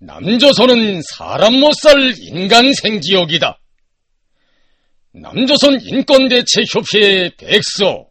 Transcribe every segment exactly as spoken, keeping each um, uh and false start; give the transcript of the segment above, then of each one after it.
남조선은 사람 못 살 인간 생지역이다. 남조선 인권대책협회의 백서.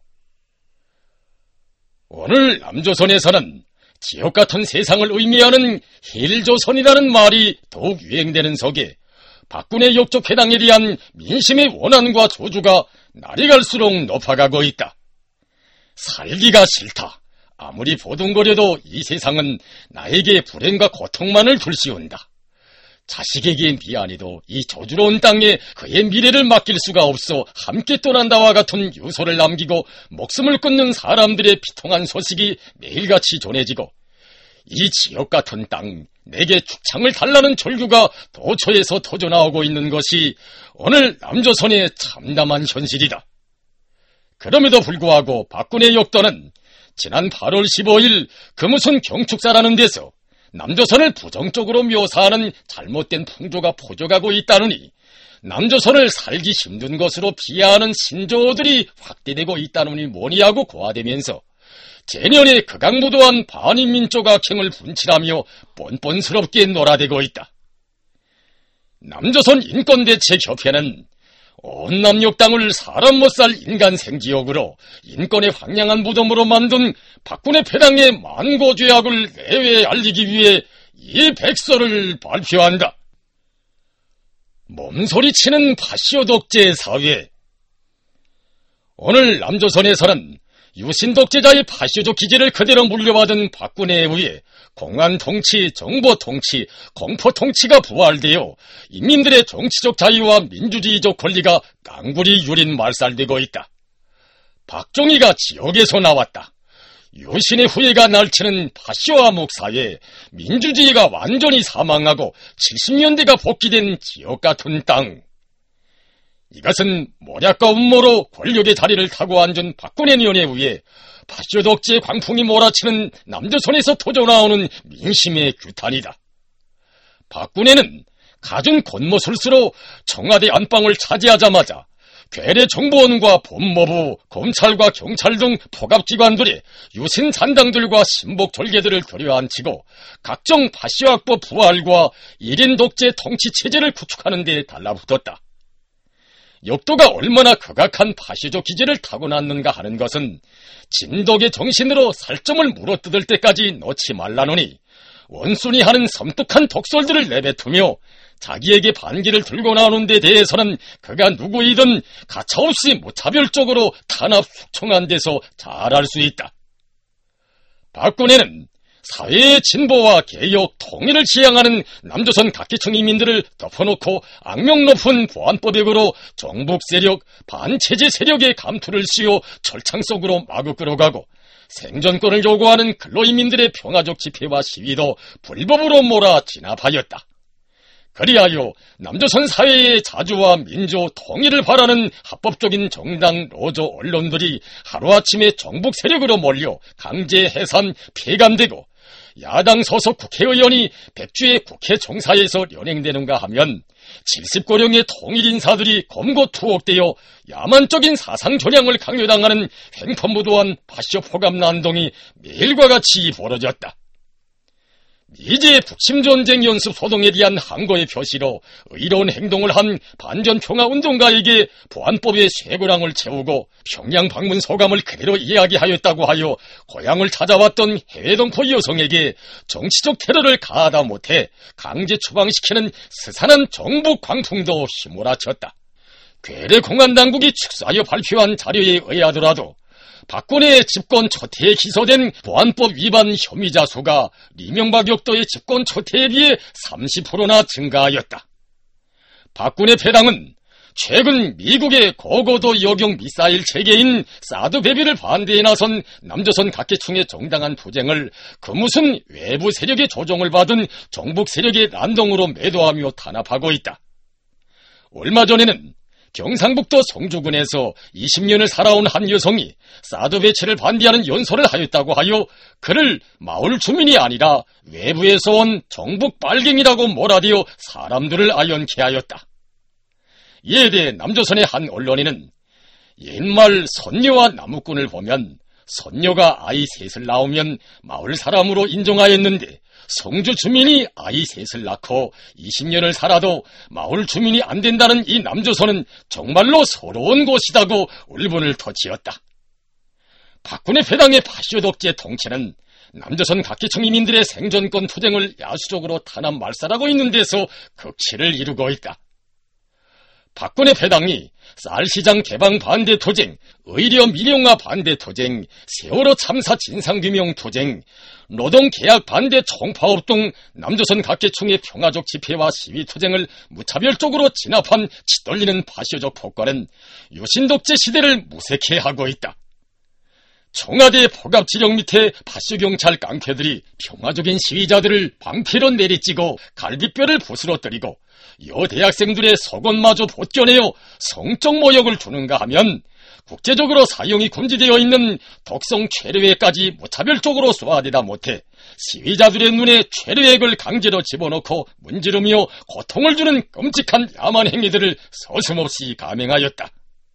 오늘 남조선에서는 지옥같은 세상을 의미하는 힐조선이라는 말이 더욱 유행되는 속에 박근혜 역적회당에 대한 민심의 원한과 조주가 날이 갈수록 높아가고 있다. 살기가 싫다. 아무리 보둥거려도 이 세상은 나에게 불행과 고통만을 불시운다. 자식에게 미안해도 이 저주로운 땅에 그의 미래를 맡길 수가 없어 함께 떠난다와 같은 유서를 남기고 목숨을 끊는 사람들의 비통한 소식이 매일같이 전해지고, 이 지옥 같은 땅, 내게 축창을 달라는 절규가 도처에서 터져나오고 있는 것이 오늘 남조선의 참담한 현실이다. 그럼에도 불구하고 박근혜 역도는 지난 팔월 십오일 그 무슨 경축사라는 데서 남조선을 부정적으로 묘사하는 잘못된 풍조가 포져가고 있다느니 남조선을 살기 힘든 것으로 비하하는 신조어들이 확대되고 있다느니 뭐니하고 고하되면서 재년에 극악무도한 반인민족 악행을 분칠하며 뻔뻔스럽게 놀아대고 있다. 남조선 인권대책협회는 온 남녘 땅을 사람 못 살 인간 생지역으로 인권의 황량한 무덤으로 만든 박근혜 패당의 만고죄악을 내외에 알리기 위해 이 백서를 발표한다. 몸소리치는 파시오 독재 사회. 오늘 남조선에서는 유신 독재자의 파시오적 기질을 그대로 물려받은 박근혜에 의해 공안 통치, 정보 통치, 공포 통치가 부활되어 인민들의 정치적 자유와 민주주의적 권리가 깡굴이 유린 말살되고 있다. 박정희가 지옥에서 나왔다. 유신의 후예가 날치는 파시오 암흑 사회에 민주주의가 완전히 사망하고 칠십 년대가 복귀된 지옥 같은 땅. 이것은 모략과 음모로 권력의 자리를 타고 앉은 박근혜 년에 의해 파시오 독재의 광풍이 몰아치는 남조선에서 터져나오는 민심의 규탄이다. 박근혜는 갖은 곤모술수로 청와대 안방을 차지하자마자 괴뢰 정보원과 법무부, 검찰과 경찰 등 포갑기관들의 유신 잔당들과 신복 절개들을 들여앉히고 각종 파시오학법 부활과 일인 독재 통치체제를 구축하는 데 달라붙었다. 역도가 얼마나 극악한 파시적 기질을 타고났는가 하는 것은 진독의 정신으로 살점을 물어뜯을 때까지 놓지 말라노니 원순이 하는 섬뜩한 독설들을 내뱉으며 자기에게 반기를 들고 나오는 데 대해서는 그가 누구이든 가차없이 무차별적으로 탄압 숙청한 데서 잘 알 수 있다. 박근혜는 사회의 진보와 개혁, 통일을 지향하는 남조선 각계층 인민들을 덮어놓고 악명 높은 보안법액으로 정복 세력, 반체제 세력의 감투를 씌워 철창 속으로 마구 끌어가고 생존권을 요구하는 근로인민들의 평화적 집회와 시위도 불법으로 몰아 진압하였다. 그리하여 남조선 사회의 자주와 민주, 통일을 바라는 합법적인 정당, 노조, 언론들이 하루아침에 정복 세력으로 몰려 강제 해산, 폐간되고 야당 소속 국회의원이 백주의 국회 정사에서 연행되는가 하면 칠십고령의 통일 인사들이 검거투옥되어 야만적인 사상 전향을 강요당하는 횡포무도한 파시오 포갑 난동이 매일과 같이 벌어졌다. 미제 북침전쟁 연습 소동에 대한 항거의 표시로 의로운 행동을 한 반전평화운동가에게 보안법의 쇠고랑을 채우고 평양 방문 소감을 그대로 이야기하였다고 하여 고향을 찾아왔던 해외동포 여성에게 정치적 테러를 가하다 못해 강제 추방시키는 스산한 정부 광풍도 휘몰아쳤다. 괴뢰 공안당국이 축소하여 발표한 자료에 의하더라도 박근혜의 집권 초태에 기소된 보안법 위반 혐의자 수가 이명박 역도의 집권 초태에 비해 삼십 퍼센트나 증가하였다. 박근혜 패당은 최근 미국의 고고도 요격 미사일 체계인 사드 배비를 반대에 나선 남조선 각계층의 정당한 투쟁을 그 무슨 외부 세력의 조종을 받은 정북 세력의 난동으로 매도하며 탄압하고 있다. 얼마 전에는 경상북도 송주군에서 이십 년을 살아온 한 여성이 사드 배치를 반대하는 연설을 하였다고 하여 그를 마을 주민이 아니라 외부에서 온 정북 빨갱이라고 몰아대어 사람들을 아연케 하였다. 이에 대해 남조선의 한 언론인은 옛말 선녀와 나무꾼을 보면 선녀가 아이 셋을 낳으면 마을 사람으로 인정하였는데 성주 주민이 아이 셋을 낳고 이십 년을 살아도 마을 주민이 안 된다는 이 남조선은 정말로 서러운 곳이다고 울분을 터치었다. 박군의 패당의 파쇼 독재 통치는 남조선 각기청 이민들의 생존권 투쟁을 야수적으로 탄압 말살하고 있는 데서 극치를 이루고 있다. 박군의 패당이 쌀시장 개방 반대 투쟁, 의료 민영화 반대 투쟁, 세월호 참사 진상규명 투쟁, 노동계약 반대 총파업 등 남조선 각계층의 평화적 집회와 시위 투쟁을 무차별적으로 진압한 짓돌리는 파쇼적 폭거는 유신독재 시대를 무색해 하고 있다. 청와대 포갑지령 밑에 파쇼경찰 깡패들이 평화적인 시위자들을 방패로 내리찌고 갈비뼈를 부스러뜨리고 여대학생들의 속옷마저 벗겨내어 성적 모욕을 주는가 하면 국제적으로 사용이 금지되어 있는 독성 최루액까지 무차별적으로 쏘아대다 못해 시위자들의 눈에 최루액을 강제로 집어넣고 문지르며 고통을 주는 끔찍한 야만 행위들을 서슴없이 감행하였다.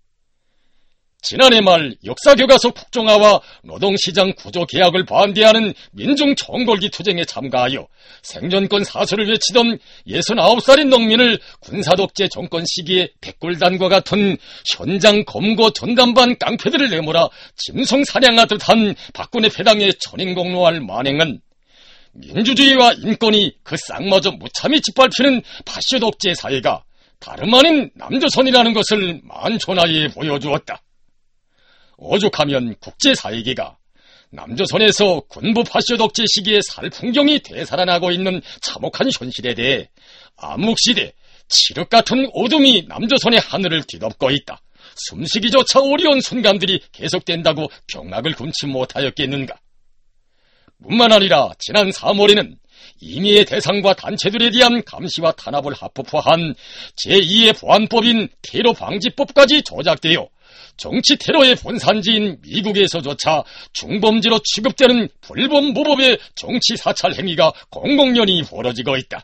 지난해 말 역사교과서 국정화와 노동시장 구조 개혁을 반대하는 민중총궐기 투쟁에 참가하여 생존권 사수를 외치던 예순아홉 살인 농민을 군사독재 정권 시기에 백골단과 같은 현장 검거 전담반 깡패들을 내몰아 짐승 사냥하듯 한 박군의 패당에 천인공노할 만행은 민주주의와 인권이 그 쌍마저 무참히 짓밟히는 파쇼 독재 사회가 다름 아닌 남조선이라는 것을 만천하에 보여주었다. 오죽하면 국제사회계가 남조선에서 군부 파쇼 독재 시기의 살풍경이 되살아나고 있는 참혹한 현실에 대해 암묵시대 칠흑 같은 어둠이 남조선의 하늘을 뒤덮고 있다. 숨쉬기조차 어려운 순간들이 계속된다고 경악을 금치 못하였겠는가. 뿐만 아니라 지난 삼월에는 임의의 대상과 단체들에 대한 감시와 탄압을 합법화한 제이의 보안법인 테러방지법까지 조작되어 정치 테러의 본산지인 미국에서조차 중범죄로 취급되는 불법 무법의 정치 사찰 행위가 공공연히 벌어지고 있다.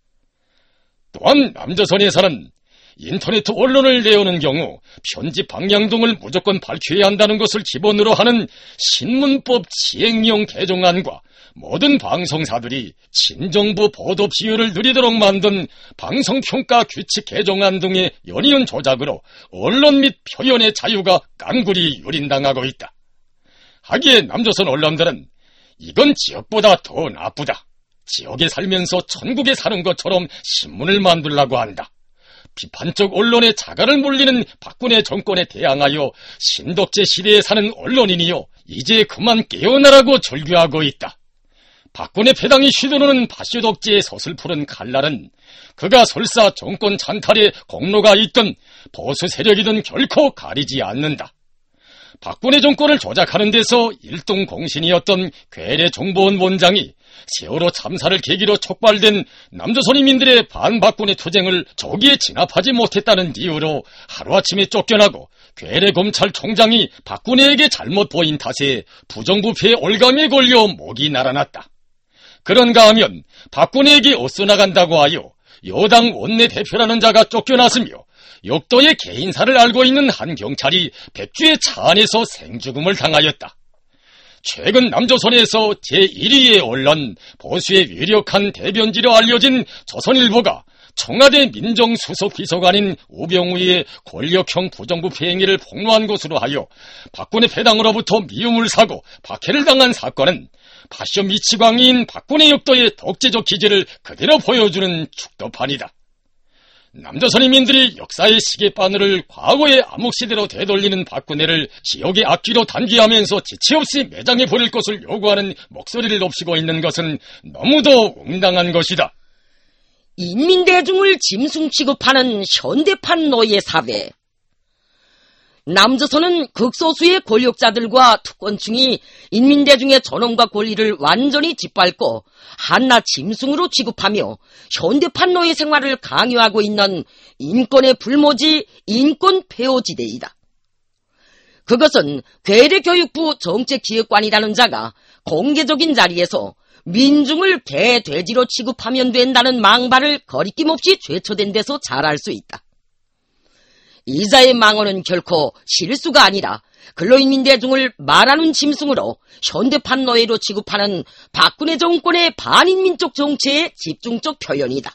또한 남조선에서는 인터넷 언론을 내오는 경우 편집 방향 등을 무조건 밝혀야 한다는 것을 기본으로 하는 신문법 시행령 개정안과 모든 방송사들이 친정부 보도 비율을 늘리도록 만든 방송평가 규칙 개정안 등의 연이은 조작으로 언론 및 표현의 자유가 깡굴이 유린당하고 있다. 하기에 남조선 언론들은 이건 지역보다 더 나쁘다. 지역에 살면서 천국에 사는 것처럼 신문을 만들라고 한다. 비판적 언론의 자갈을 물리는 박근혜 정권에 대항하여 신독재 시대에 사는 언론인이요 이제 그만 깨어나라고 절규하고 있다. 박근혜 패당이 휘두르는 파쇼 독재의 서슬푸른 칼날은 그가 설사 정권 찬탈에 공로가 있든 보수 세력이든 결코 가리지 않는다. 박근혜 정권을 조작하는 데서 일등 공신이었던 괴뢰 정보원 원장이 세월호 참사를 계기로 촉발된 남조선인민들의 반박군의 투쟁을 조기에 진압하지 못했다는 이유로 하루아침에 쫓겨나고 괴뢰 검찰총장이 박근혜에게 잘못 보인 탓에 부정부패의 올감에 걸려 목이 날아났다. 그런가 하면 박근혜에게 어써나간다고 하여 여당 원내대표라는 자가 쫓겨났으며 역도의 개인사를 알고 있는 한 경찰이 백주의 차 안에서 생죽음을 당하였다. 최근 남조선에서 제일 위의 언론 보수의 유력한 대변지로 알려진 조선일보가 청와대 민정수석비서관인 우병우의 권력형 부정부패 행위를 폭로한 것으로 하여 박근혜 패당으로부터 미움을 사고 박해를 당한 사건은 파쇼 미치광이인 박근혜 역도의 독재적 기질을 그대로 보여주는 축도판이다. 남조선인민들이 역사의 시계바늘을 과거의 암흑시대로 되돌리는 박근혜를 지역의 악기로 단죄하면서 지체 없이 매장해버릴 것을 요구하는 목소리를 높이고 있는 것은 너무도 응당한 것이다. 인민대중을 짐승 취급하는 현대판 노예 사회. 남조선은 극소수의 권력자들과 특권층이 인민대중의 존엄과 권리를 완전히 짓밟고 한낱 짐승으로 취급하며 현대판 노예 생활을 강요하고 있는 인권의 불모지 인권 폐허지대이다. 그것은 괴뢰교육부 정책기획관이라는 자가 공개적인 자리에서 민중을 개돼지로 취급하면 된다는 망발을 거리낌 없이 죄처된 데서 잘 알 수 있다. 이자의 망언은 결코 실수가 아니라 근로인민 대중을 말하는 짐승으로 현대판 노예로 취급하는 박근혜 정권의 반인민족 정체의 집중적 표현이다.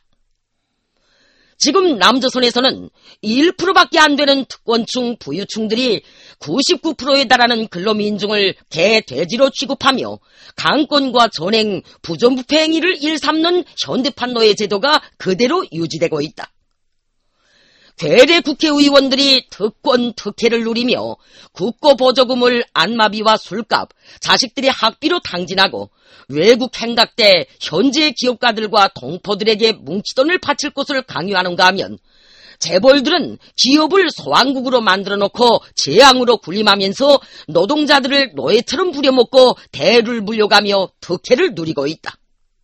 지금 남조선에서는 일 퍼센트밖에 안 되는 특권층, 부유층들이 구십구 퍼센트에 달하는 근로민중을 개돼지로 취급하며 강권과 전행, 부정부패 행위를 일삼는 현대판 노예 제도가 그대로 유지되고 있다. 괴뢰 국회의원들이 특권, 특혜를 누리며 국고보조금을 안마비와 술값, 자식들의 학비로 탕진하고 외국 행각 때 현지의 기업가들과 동포들에게 뭉치돈을 바칠 것을 강요하는가 하면 재벌들은 기업을 소왕국으로 만들어 놓고 재앙으로 군림하면서 노동자들을 노예처럼 부려먹고 대를 물려가며 특혜를 누리고 있다.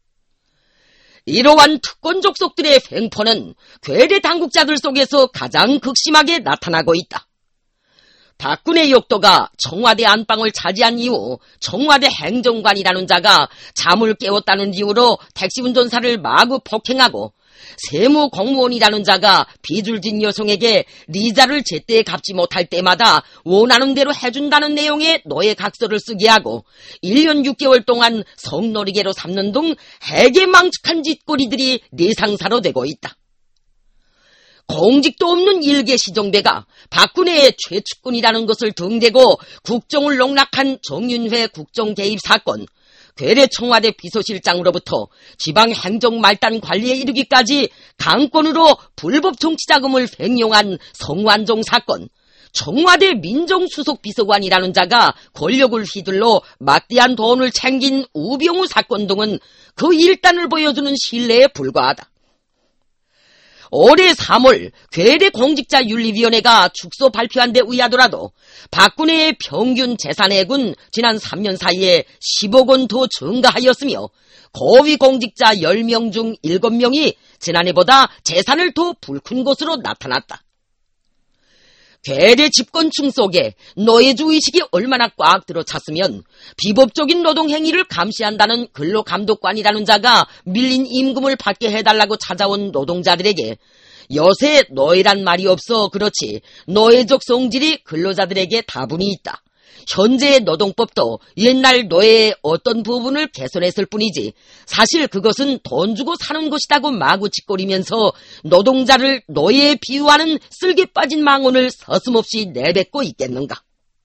이러한 특권 족속들의 횡포는 괴뢰 당국자들 속에서 가장 극심하게 나타나고 있다. 박근혜 욕도가 청와대 안방을 차지한 이후 청와대 행정관이라는 자가 잠을 깨웠다는 이유로 택시운전사를 마구 폭행하고 세무 공무원이라는 자가 비줄진 여성에게 리자를 제때 갚지 못할 때마다 원하는 대로 해준다는 내용의 노예 각서를 쓰게 하고 일 년 육 개월 동안 성놀이개로 삼는 등 해괴망측한 짓거리들이 내상사로 되고 있다. 공직도 없는 일개 시정배가 박근혜의 최측근이라는 것을 등대고 국정을 농락한 정윤회 국정개입 사건, 괴뢰 청와대 비서실장으로부터 지방행정말단 관리에 이르기까지 강권으로 불법 정치자금을 횡령한 성완종 사건, 청와대 민정수석비서관이라는 자가 권력을 휘둘러 막대한 돈을 챙긴 우병우 사건 등은 그 일단을 보여주는 신뢰에 불과하다. 올해 삼월 괴뢰 공직자윤리위원회가 축소 발표한 데 의하더라도 박근혜의 평균 재산액은 지난 삼 년 사이에 십억 원 더 증가하였으며 고위 공직자 열 명 중 일곱 명이 지난해보다 재산을 더 불큰 것으로 나타났다. 괴뢰 집권층 속에 노예주 의식이 얼마나 꽉 들어찼으면 비법적인 노동행위를 감시한다는 근로감독관이라는 자가 밀린 임금을 받게 해달라고 찾아온 노동자들에게 요새 노예란 말이 없어 그렇지 노예적 성질이 근로자들에게 다분히 있다. 현재의 노동법도 옛날 노예의 어떤 부분을 개선했을 뿐이지 사실 그것은 돈 주고 사는 것이라고 마구 짓거리면서 노동자를 노예에 비유하는 쓸개 빠진 망언을 서슴없이 내뱉고 있겠는가.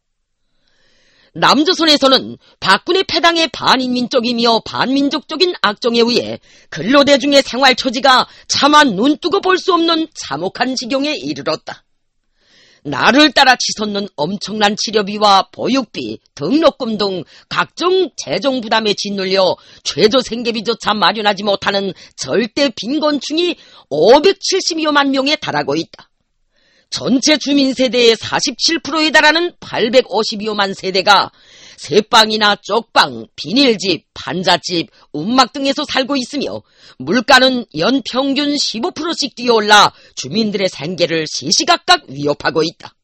남조선에서는 박근혜 패당의 반인민적이며 반민족적인 악정에 의해 근로대중의 생활처지가 차마 눈뜨고 볼 수 없는 참혹한 지경에 이르렀다. 나를 따라 치솟는 엄청난 치료비와 보육비, 등록금 등 각종 재정 부담에 짓눌려 최저 생계비조차 마련하지 못하는 절대 빈곤층이 오백칠십여만 명에 달하고 있다. 전체 주민 세대의 사십칠 퍼센트에 달하는 팔백오십여만 세대가 새빵이나 쪽방, 비닐집, 반잣집, 움막 등에서 살고 있으며 물가는 연평균 십오 퍼센트씩 뛰어올라 주민들의 생계를 시시각각 위협하고 있다.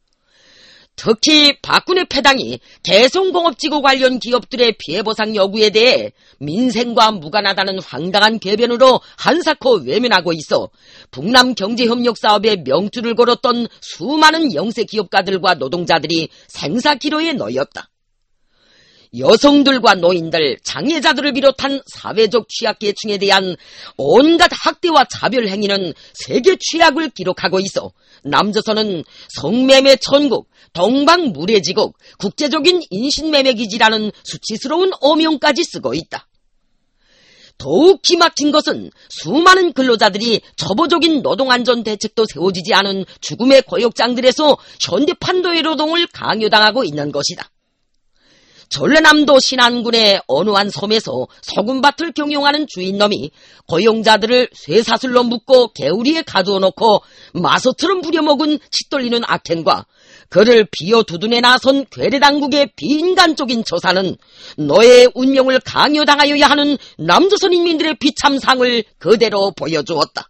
특히 박근혜 패당이 개성공업지구 관련 기업들의 피해보상 요구에 대해 민생과 무관하다는 황당한 궤변으로 한사코 외면하고 있어 북남경제협력사업에 명줄을 걸었던 수많은 영세기업가들과 노동자들이 생사기로에 놓였다. 여성들과 노인들, 장애자들을 비롯한 사회적 취약계층에 대한 온갖 학대와 차별 행위는 세계 최악을 기록하고 있어 남조선은 성매매 천국, 동방무례지국, 국제적인 인신매매기지라는 수치스러운 오명까지 쓰고 있다. 더욱 기막힌 것은 수많은 근로자들이 저보적인 노동안전 대책도 세워지지 않은 죽음의 고역장들에서 현대판 노예 노동을 강요당하고 있는 것이다. 전라남도 신안군의 어느 한 섬에서 소금밭을 경영하는 주인놈이 고용자들을 쇠사슬로 묶고 개우리에 가두어 놓고 마소처럼 부려먹은 짓돌리는 악행과 그를 비어두둔해 나선 괴뢰당국의 비인간적인 처사는 노예의 운명을 강요당하여야 하는 남조선 인민들의 비참상을 그대로 보여주었다.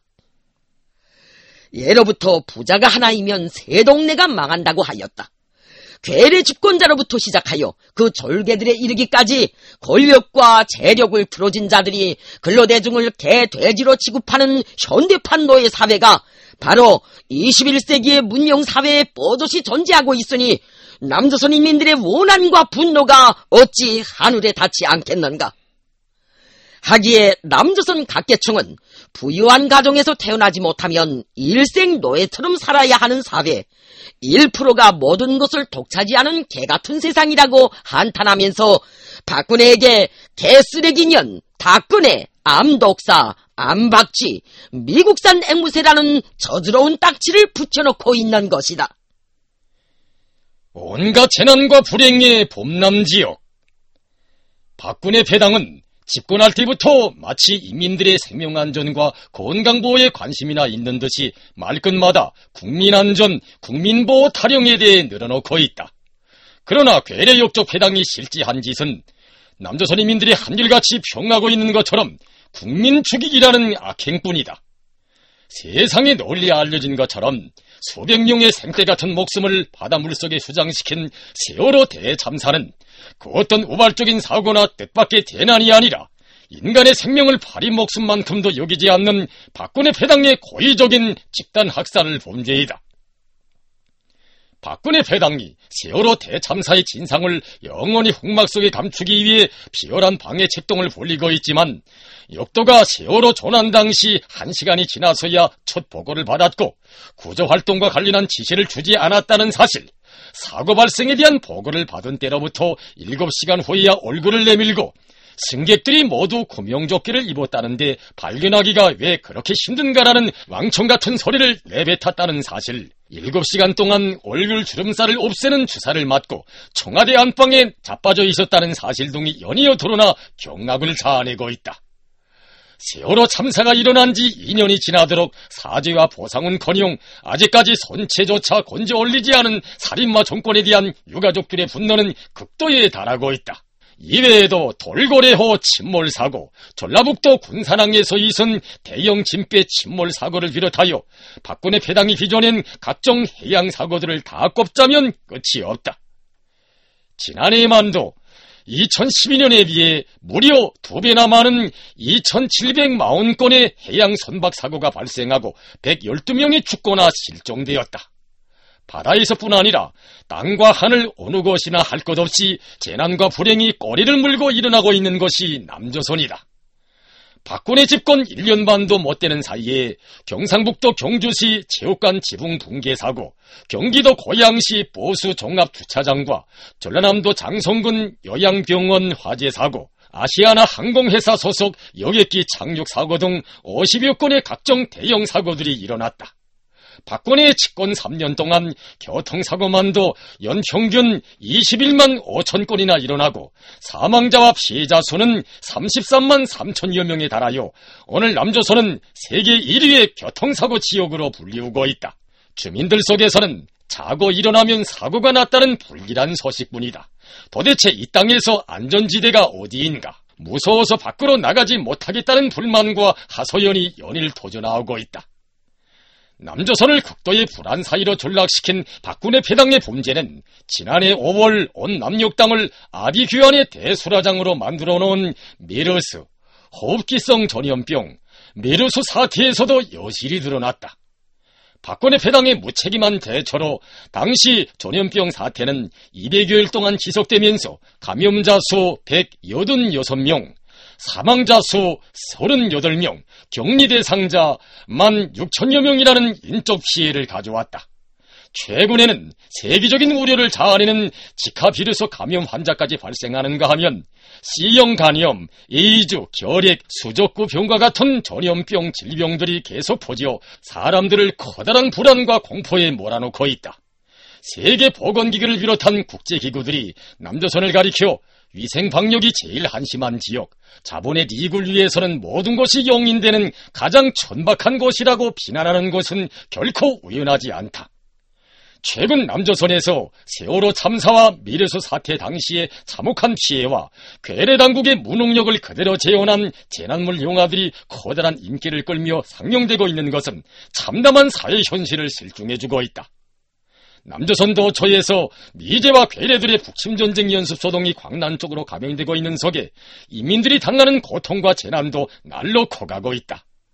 예로부터 부자가 하나이면 새 동네가 망한다고 하였다. 괴뢰 집권자로부터 시작하여 그 졸개들에 이르기까지 권력과 재력을 틀어진 자들이 근로대중을 개, 돼지로 취급하는 현대판 노예 사회가 바로 이십일 세기의 문명사회에 뻗어시 존재하고 있으니 남조선 인민들의 원한과 분노가 어찌 하늘에 닿지 않겠는가. 하기에 남조선 각계층은 부유한 가정에서 태어나지 못하면 일생 노예처럼 살아야 하는 사회, 일 퍼센트가 모든 것을 독차지하는 개같은 세상이라고 한탄하면서 박근혜에게 개쓰레기년, 닭근혜, 암독사, 암박쥐, 미국산 앵무새라는 저주로운 딱지를 붙여놓고 있는 것이다. 온갖 재난과 불행의 봄남지역. 박근혜 패당은 집권할 때부터 마치 인민들의 생명안전과 건강보호에 관심이나 있는 듯이 말끝마다 국민안전, 국민보호 타령에 대해 늘어놓고 있다. 그러나 괴뢰욕적 패당이 실지한 짓은 남조선 인민들이 한결같이 평하고 있는 것처럼 국민 죽이기라는 악행뿐이다. 세상에 널리 알려진 것처럼 수백 명의 생떼 같은 목숨을 바다 물속에 수장시킨 세월호 대참사는 그 어떤 우발적인 사고나 뜻밖의 대난이 아니라 인간의 생명을 파리 목숨만큼도 여기지 않는 박근혜 패당의 고의적인 집단 학살을 범죄이다. 박근혜 패당이 세월호 대참사의 진상을 영원히 흑막 속에 감추기 위해 비열한 방해 책동을 벌이고 있지만 역도가 세월호 조난 당시 한 시간이 지나서야 첫 보고를 받았고 구조활동과 관련한 지시를 주지 않았다는 사실, 사고 발생에 대한 보고를 받은 때로부터 일곱 시간 후에야 얼굴을 내밀고 승객들이 모두 구명조끼를 입었다는데 발견하기가 왜 그렇게 힘든가라는 왕청같은 소리를 내뱉었다는 사실, 일곱 시간 동안 얼굴 주름살을 없애는 주사를 맞고 청와대 안방에 자빠져 있었다는 사실 등이 연이어 드러나 경악을 자아내고 있다. 세월호 참사가 일어난 지 이 년이 지나도록 사죄와 보상은커녕 아직까지 손체조차 건져 올리지 않은 살인마 정권에 대한 유가족들의 분노는 극도에 달하고 있다. 이외에도 돌고래호 침몰사고, 전라북도 군산항에서 있은 대형 짐배 침몰사고를 비롯하여 박근혜 패당이 빚어낸 각종 해양사고들을 다 꼽자면 끝이 없다. 지난해에만도 이천십이 년에 비해 무려 두 배나 많은 이천칠백사십 건의 해양 선박사고가 발생하고 백십이 명이 죽거나 실종되었다. 바다에서뿐 아니라 땅과 하늘 어느 곳이나 할 것 없이 재난과 불행이 꼬리를 물고 일어나고 있는 것이 남조선이다. 박근혜 집권 일 년 반도 못 되는 사이에 경상북도 경주시 체육관 지붕 붕괴 사고, 경기도 고양시 보수 종합주차장과 전라남도 장성군 요양병원 화재 사고, 아시아나 항공회사 소속 여객기 착륙 사고 등 오십여 건의 각종 대형 사고들이 일어났다. 박근혜의 집권 삼 년 동안 교통사고만도 연평균 이십일만 오천 건이나 일어나고 사망자와 피해자 수는 삼십삼만 삼천여 명에 달하여 오늘 남조선은 세계 일 위의 교통사고 지역으로 불리우고 있다. 주민들 속에서는 자고 일어나면 사고가 났다는 불길한 소식뿐이다. 도대체 이 땅에서 안전지대가 어디인가? 무서워서 밖으로 나가지 못하겠다는 불만과 하소연이 연일 터져나오고 있다. 남조선을 극도의 불안 사이로 전락시킨 박근혜 패당의 범죄는 지난해 오월 온 남녘땅을 아비규환의 대수라장으로 만들어 놓은 메르스, 호흡기성 전염병, 메르스 사태에서도 여실히 드러났다. 박근혜 패당의 무책임한 대처로 당시 전염병 사태는 이백여일 동안 지속되면서 감염자 수 백팔십육 명, 사망자 수 삼십팔 명, 격리 대상자 만 육천여 명이라는 인적 피해를 가져왔다. 최근에는 세계적인 우려를 자아내는 지카 비루스 감염 환자까지 발생하는가 하면 C형 간염, 에이즈, 결핵, 수족구 병과 같은 전염병 질병들이 계속 퍼져 사람들을 커다란 불안과 공포에 몰아넣고 있다. 세계보건기구를 비롯한 국제기구들이 남조선을 가리켜 위생 방역이 제일 한심한 지역, 자본의 이익을 위해서는 모든 것이 용인되는 가장 천박한 곳이라고 비난하는 것은 결코 우연하지 않다. 최근 남조선에서 세월호 참사와 메르스 사태 당시의 참혹한 피해와 괴뢰당국의 무능력을 그대로 재현한 재난물 영화들이 커다란 인기를 끌며 상영되고 있는 것은 참담한 사회 현실을 실증해주고 있다. 남조선 도처에서 미제와 괴뢰들의 북침전쟁 연습소동이 광난 쪽으로 감행되고 있는 속에 인민들이 당하는 고통과 재난도 날로 커가고 있다.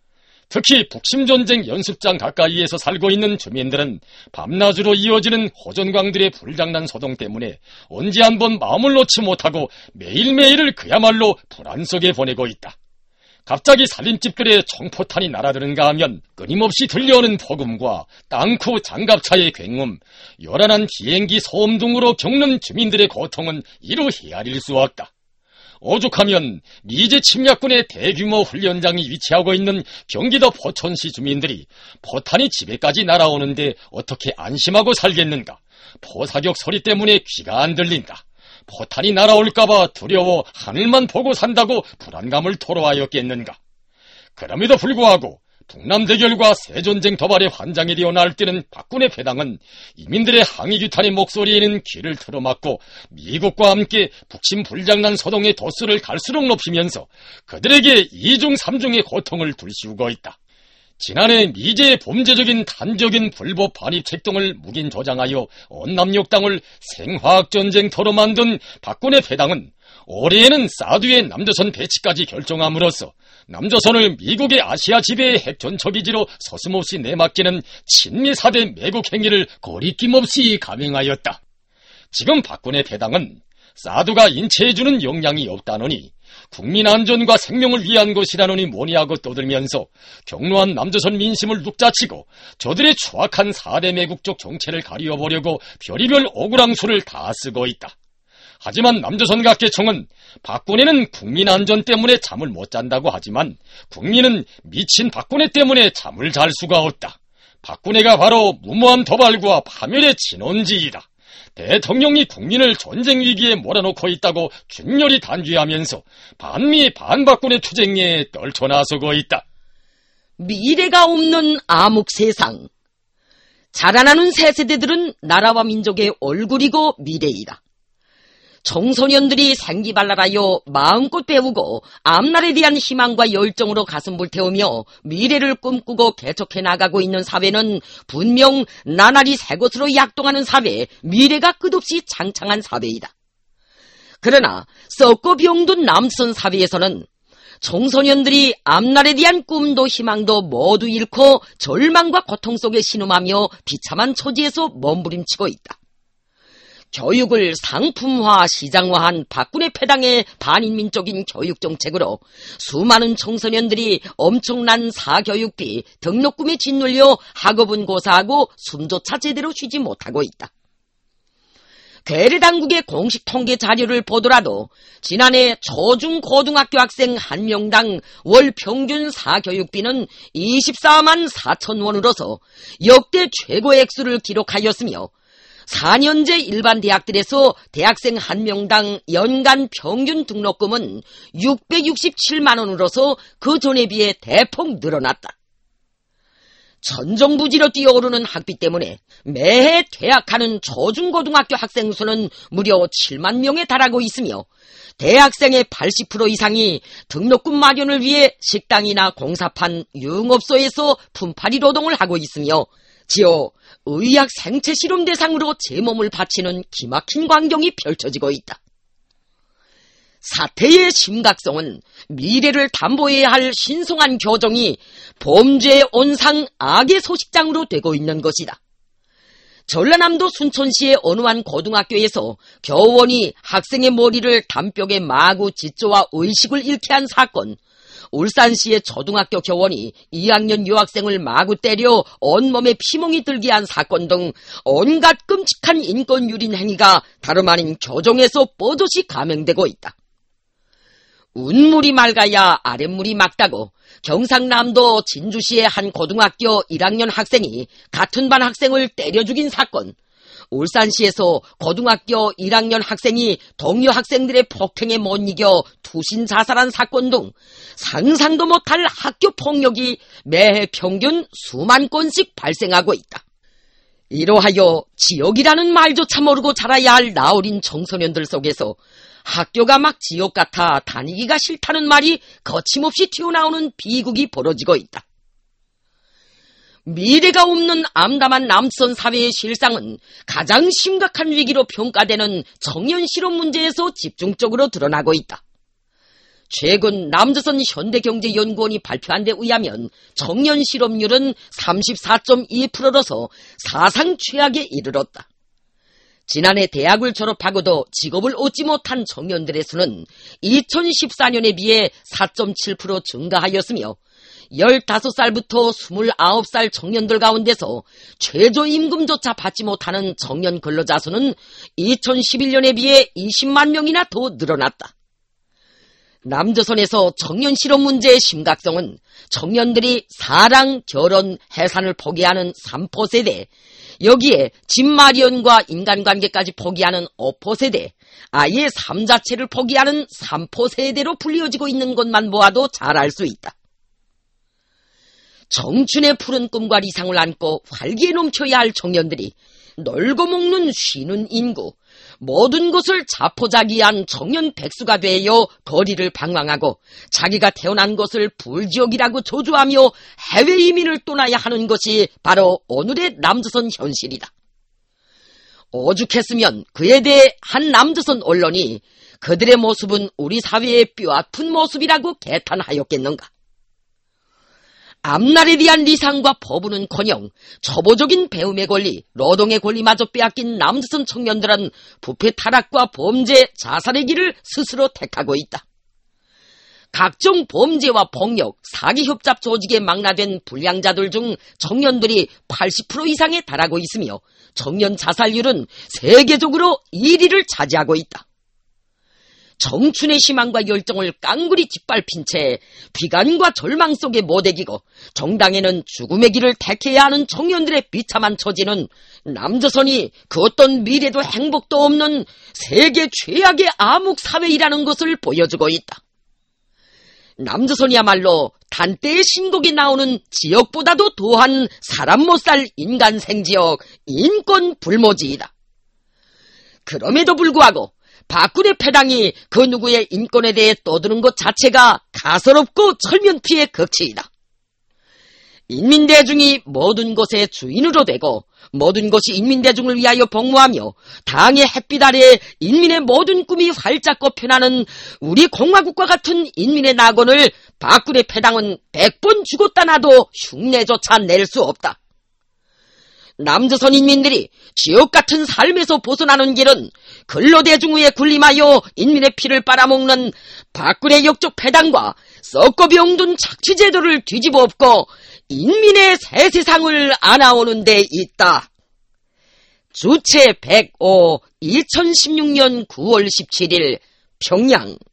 특히 북침전쟁 연습장 가까이에서 살고 있는 주민들은 밤낮으로 이어지는 호전광들의 불장난 소동 때문에 언제 한번 마음을 놓지 못하고 매일매일을 그야말로 불안 속에 보내고 있다. 갑자기 살림집들의 총포탄이 날아드는가 하면 끊임없이 들려오는 폭음과 땅쿠 장갑차의 굉음, 요란한 비행기 소음 등으로 겪는 주민들의 고통은 이루 헤아릴 수 없다. 오죽하면 미제 침략군의 대규모 훈련장이 위치하고 있는 경기도 포천시 주민들이 포탄이 집에까지 날아오는데 어떻게 안심하고 살겠는가? 포사격 소리 때문에 귀가 안 들린다. 포탄이 날아올까봐 두려워 하늘만 보고 산다고 불안감을 토로하였겠는가? 그럼에도 불구하고 북남대결과 새전쟁 도발의 환장이 되어 날뛰는 박군의 패당은 이민들의 항의규탄의 목소리에는 귀를 틀어막고 미국과 함께 북침 불장난 소동의 도수를 갈수록 높이면서 그들에게 이중 삼중의 고통을 불씌우고 있다. 지난해 미제의 범죄적인 단적인 불법 반입책 등을 묵인 조장하여 언남욕당을 생화학전쟁터로 만든 박군의 패당은 올해에는 사드의 남조선 배치까지 결정함으로써 남조선을 미국의 아시아 지배의 핵전초기지로 서슴없이 내맡기는 친미 사대 매국 행위를 거리낌 없이 감행하였다. 지금 박군의 패당은 사드가 인체에 주는 영향이 없다느니 국민 안전과 생명을 위한 것이라느니 뭐니하고 떠들면서 경로한 남조선 민심을 눅자치고 저들의 추악한 사대 매국적 정체를 가리워보려고 별의별 오구랑수를 다 쓰고 있다. 하지만 남조선 각계청은 박군에는 국민 안전 때문에 잠을 못 잔다고 하지만 국민은 미친 박군에 때문에 잠을 잘 수가 없다. 박군애가 바로 무모한 도발과 파멸의 진원지이다. 대통령이 국민을 전쟁 위기에 몰아놓고 있다고 균열히 단죄하면서 반미 반박군의 투쟁에 떨쳐나서고 있다. 미래가 없는 암흑 세상. 자라나는 새 세대들은 나라와 민족의 얼굴이고 미래이다. 청소년들이 생기발랄하여 마음껏 배우고 앞날에 대한 희망과 열정으로 가슴 불태우며 미래를 꿈꾸고 개척해 나가고 있는 사회는 분명 나날이 새 것으로 약동하는 사회, 미래가 끝없이 창창한 사회이다. 그러나 썩고 병든 남선 사회에서는 청소년들이 앞날에 대한 꿈도 희망도 모두 잃고 절망과 고통 속에 신음하며 비참한 처지에서 몸부림치고 있다. 교육을 상품화, 시장화한 박군의 패당의 반인민적인 교육정책으로 수많은 청소년들이 엄청난 사교육비, 등록금에 짓눌려 학업은 고사하고 숨조차 제대로 쉬지 못하고 있다. 괴뢰당국의 공식 통계 자료를 보더라도 지난해 초중고등학교 학생 한 명당 월 평균 사교육비는 이십사만 사천 원으로서 역대 최고 액수를 기록하였으며 사 년제 일반 대학들에서 대학생 한 명당 연간 평균 등록금은 육백육십칠만 원으로서 그 전에 비해 대폭 늘어났다. 천정부지로 뛰어오르는 학비 때문에 매해 퇴학하는 초중고등학교 학생 수는 무려 칠만 명에 달하고 있으며 대학생의 팔십 퍼센트 이상이 등록금 마련을 위해 식당이나 공사판, 유흥업소에서 품팔이 노동을 하고 있으며 지어 의학 생체 실험 대상으로 제 몸을 바치는 기막힌 광경이 펼쳐지고 있다. 사태의 심각성은 미래를 담보해야 할 신성한 교정이 범죄의 온상 악의 소식장으로 되고 있는 것이다. 전라남도 순천시의 어느 한 고등학교에서 교원이 학생의 머리를 담벽에 마구 짓조아 의식을 잃게 한 사건, 울산시의 초등학교 교원이 이 학년 여학생을 마구 때려 온몸에 피멍이 들게 한 사건 등 온갖 끔찍한 인권유린 행위가 다름 아닌 교정에서 뻗어시 감행되고 있다. 운물이 맑아야 아랫물이 맑다고 경상남도 진주시의 한 고등학교 일 학년 학생이 같은 반 학생을 때려 죽인 사건, 울산시에서 고등학교 일 학년 학생이 동료 학생들의 폭행에 못 이겨 투신 자살한 사건 등 상상도 못할 학교 폭력이 매해 평균 수만 건씩 발생하고 있다. 이러하여 지옥이라는 말조차 모르고 자라야 할 나어린 청소년들 속에서 학교가 막 지옥 같아 다니기가 싫다는 말이 거침없이 튀어나오는 비극이 벌어지고 있다. 미래가 없는 암담한 남선 사회의 실상은 가장 심각한 위기로 평가되는 청년 실업 문제에서 집중적으로 드러나고 있다. 최근 남조선 현대경제연구원이 발표한 데 의하면 청년 실업률은 삼십사 점 이 퍼센트로서 사상 최악에 이르렀다. 지난해 대학을 졸업하고도 직업을 얻지 못한 청년들의 수는 이천십사 년에 비해 사 점 칠 퍼센트 증가하였으며 열다섯 살부터 스물아홉 살 청년들 가운데서 최저임금조차 받지 못하는 청년 근로자 수는 이천십일 년에 비해 이십만 명이나 더 늘어났다. 남조선에서 청년 실업 문제의 심각성은 청년들이 사랑, 결혼, 해산을 포기하는 삼포 세대, 여기에 집 마련과 인간관계까지 포기하는 오포 세대, 아예 삶 자체를 포기하는 삼포 세대로 불리어지고 있는 것만 보아도 잘 알 수 있다. 청춘의 푸른 꿈과理想을 안고 활기에 넘쳐야 할 청년들이 놀고 먹는 쉬는 인구, 모든 것을 자포자기한 청년 백수가 되어 거리를 방황하고 자기가 태어난 것을 불지역이라고 조주하며 해외 이민을 떠나야 하는 것이 바로 오늘의 남조선 현실이다. 오죽했으면 그에 대해 한 남조선 언론이 그들의 모습은 우리 사회의 뼈아픈 모습이라고 개탄하였겠는가. 앞날에 대한 리상과 포부는커녕 초보적인 배움의 권리, 노동의 권리마저 빼앗긴 남조선 청년들은 부패 타락과 범죄, 자살의 길을 스스로 택하고 있다. 각종 범죄와 폭력, 사기 협잡 조직에 망라된 불량자들 중 청년들이 팔십 퍼센트 이상에 달하고 있으며 청년 자살률은 세계적으로 일 위를 차지하고 있다. 청춘의 희망과 열정을 깡그리 짓밟힌 채 비관과 절망 속에 못 이기고 정당에는 죽음의 길을 택해야 하는 청년들의 비참한 처지는 남조선이 그 어떤 미래도 행복도 없는 세계 최악의 암흑 사회이라는 것을 보여주고 있다. 남조선이야말로 단때의 신곡이 나오는 지역보다도 더한 사람 못 살 인간 생지역, 인권 불모지이다. 그럼에도 불구하고 박근혜 패당이 그 누구의 인권에 대해 떠드는 것 자체가 가소롭고 철면피의 극치이다. 인민대중이 모든 것의 주인으로 되고 모든 것이 인민대중을 위하여 복무하며 당의 햇빛 아래 인민의 모든 꿈이 활짝 꼽혀나는 우리 공화국과 같은 인민의 낙원을 박근혜 패당은 백 번 죽었다 나도 흉내조차 낼 수 없다. 남조선 인민들이 지옥 같은 삶에서 벗어나는 길은 근로대중의 군림하여 인민의 피를 빨아먹는 박근혜 역적 패당과 썩고비 엉둔 착취제도를 뒤집어 엎고 인민의 새 세상을 안아오는 데 있다. 주체 백오 이천십육 년 구월 십칠일 평양.